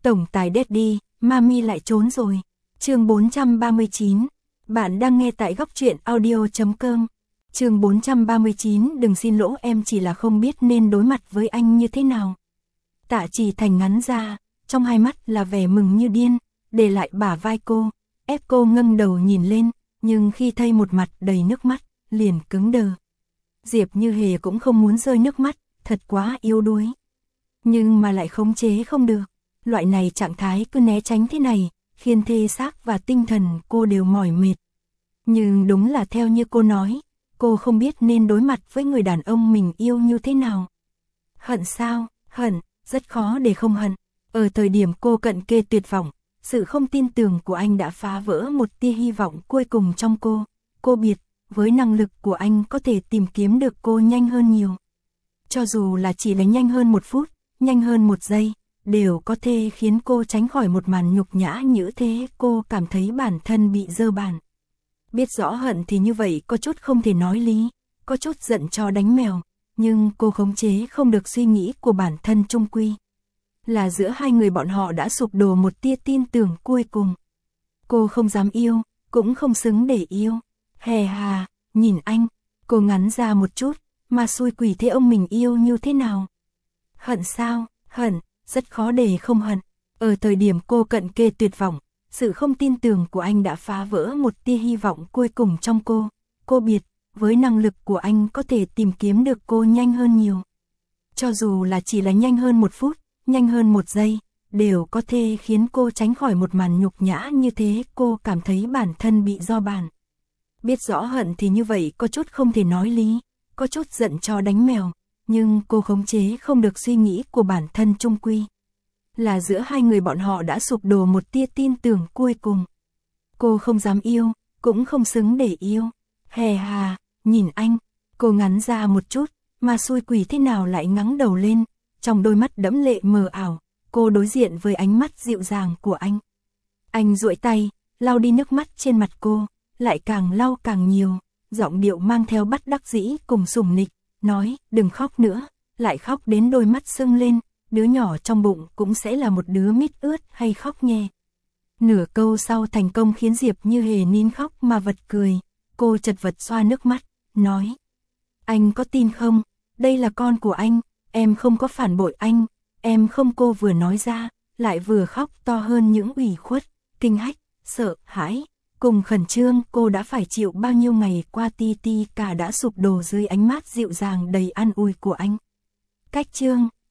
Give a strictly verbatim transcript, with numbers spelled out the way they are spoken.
Tổng tài Daddy, Mami lại trốn rồi. Chương bốn trăm ba mươi chín. Bạn đang nghe tại góc truyện audio chấm com. Chương bốn trăm ba mươi chín, đừng xin lỗi, em chỉ là không biết nên đối mặt với anh như thế nào. Tạ Chỉ Thành ngắn ra, trong hai mắt là vẻ mừng như điên, để lại bả vai cô, ép cô ngẩng đầu nhìn lên, nhưng khi thấy một mặt đầy nước mắt, liền cứng đờ. Diệp Như Hề cũng không muốn rơi nước mắt, thật quá yếu đuối. Nhưng mà lại khống chế không được. Loại này trạng thái cứ né tránh thế này, khiến thể xác và tinh thần cô đều mỏi mệt. Nhưng đúng là theo như cô nói, cô không biết nên đối mặt với người đàn ông mình yêu như thế nào. Hận sao? Hận, rất khó để không hận. Ở thời điểm cô cận kề tuyệt vọng, sự không tin tưởng của anh đã phá vỡ một tia hy vọng cuối cùng trong cô. Cô biết, với năng lực của anh có thể tìm kiếm được cô nhanh hơn nhiều. Cho dù là chỉ là nhanh hơn một phút, nhanh hơn một giây, đều có thể khiến cô tránh khỏi một màn nhục nhã như thế. Cô cảm thấy bản thân bị dơ bẩn. Biết rõ hận thì như vậy có chút không thể nói lý, có chút giận chó đánh mèo, nhưng cô khống chế không được suy nghĩ của bản thân chung quy. Là giữa hai người bọn họ đã sụp đổ một tia tin tưởng cuối cùng. Cô không dám yêu, cũng không xứng để yêu. Hề hà, nhìn anh, cô ngắn ra một chút, mà xui quỷ thế ông mình yêu như thế nào. Hận sao? Hận, rất khó để không hận. Ở thời điểm cô cận kề tuyệt vọng, sự không tin tưởng của anh đã phá vỡ một tia hy vọng cuối cùng trong cô. Cô biết, với năng lực của anh có thể tìm kiếm được cô nhanh hơn nhiều. Cho dù là chỉ là nhanh hơn một phút, nhanh hơn một giây, đều có thể khiến cô tránh khỏi một màn nhục nhã như thế. Cô cảm thấy bản thân bị do bản. Biết rõ hận thì như vậy có chút không thể nói lý, có chút giận chó đánh mèo, nhưng cô khống chế không được suy nghĩ của bản thân chung quy. Là giữa hai người bọn họ đã sụp đổ một tia tin tưởng cuối cùng. Cô không dám yêu, cũng không xứng để yêu. Hề hà, nhìn anh, cô ngắn ra một chút, mà xui quỷ thế nào lại ngẩng đầu lên, trong đôi mắt đẫm lệ mờ ảo, cô đối diện với ánh mắt dịu dàng của anh. Anh duỗi tay, lau đi nước mắt trên mặt cô, lại càng lau càng nhiều, giọng điệu mang theo bất đắc dĩ cùng sủng nịch, nói, đừng khóc nữa, lại khóc đến đôi mắt sưng lên, đứa nhỏ trong bụng cũng sẽ là một đứa mít ướt hay khóc nhè. Nửa câu sau thành công khiến Diệp Như Hề nín khóc mà vật cười, cô chật vật xoa nước mắt, nói, anh có tin không, đây là con của anh, em không có phản bội anh, em không. Cô vừa nói ra, lại vừa khóc to hơn những ủy khuất, kinh hách, sợ hãi, cùng khẩn trương. Cô đã phải chịu bao nhiêu ngày qua, ti ti cả đã sụp đổ dưới ánh mắt dịu dàng đầy an ủi của anh. Cách chương